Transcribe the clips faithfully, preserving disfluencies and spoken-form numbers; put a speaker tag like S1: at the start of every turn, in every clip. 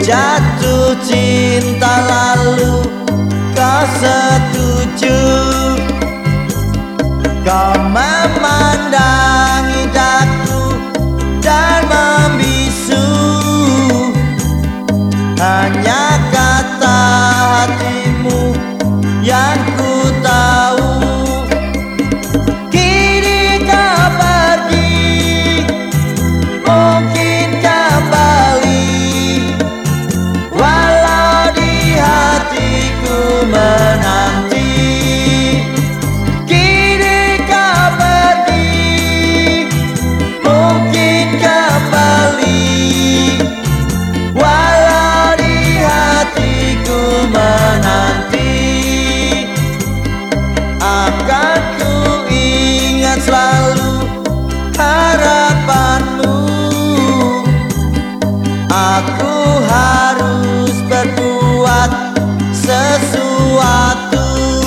S1: jatuh cinta lalu kau setuju. Kau memandangi daku dan membisu, hanya kata hatimu yang ku tahu. Kini kau pergi, mungkin kembali, walau di hatiku menanti. Kini kau pergi, mungkin kembali, walau di hatiku menanti. Akan ku ingat selalu harapanmu. Aku harus berbuat sesuatu.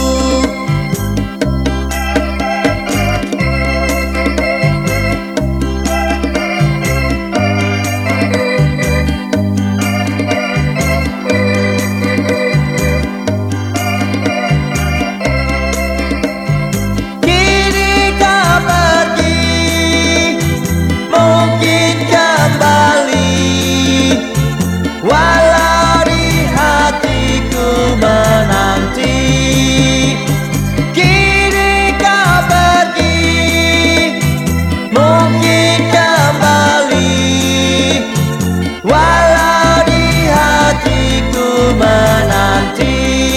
S1: Kini kau pergi, mungkin kembali, walau di hatiku menanti. Kini kau pergi, mungkin kembali, walau di hatiku menanti.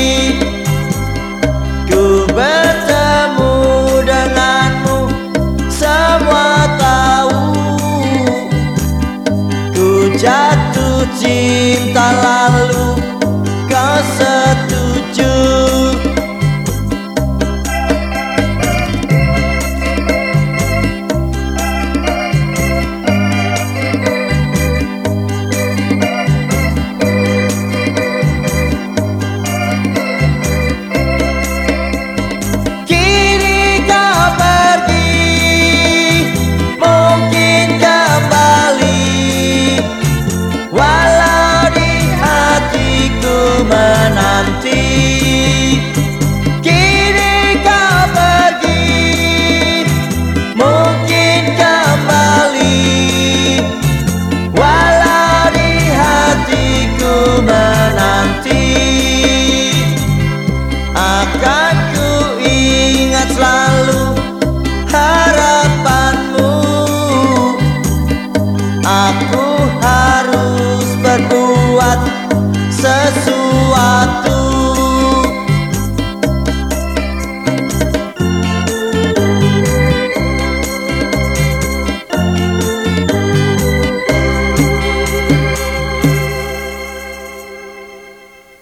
S1: Ku bertemu denganmu, semua tahu. Ku jatuh cinta lalu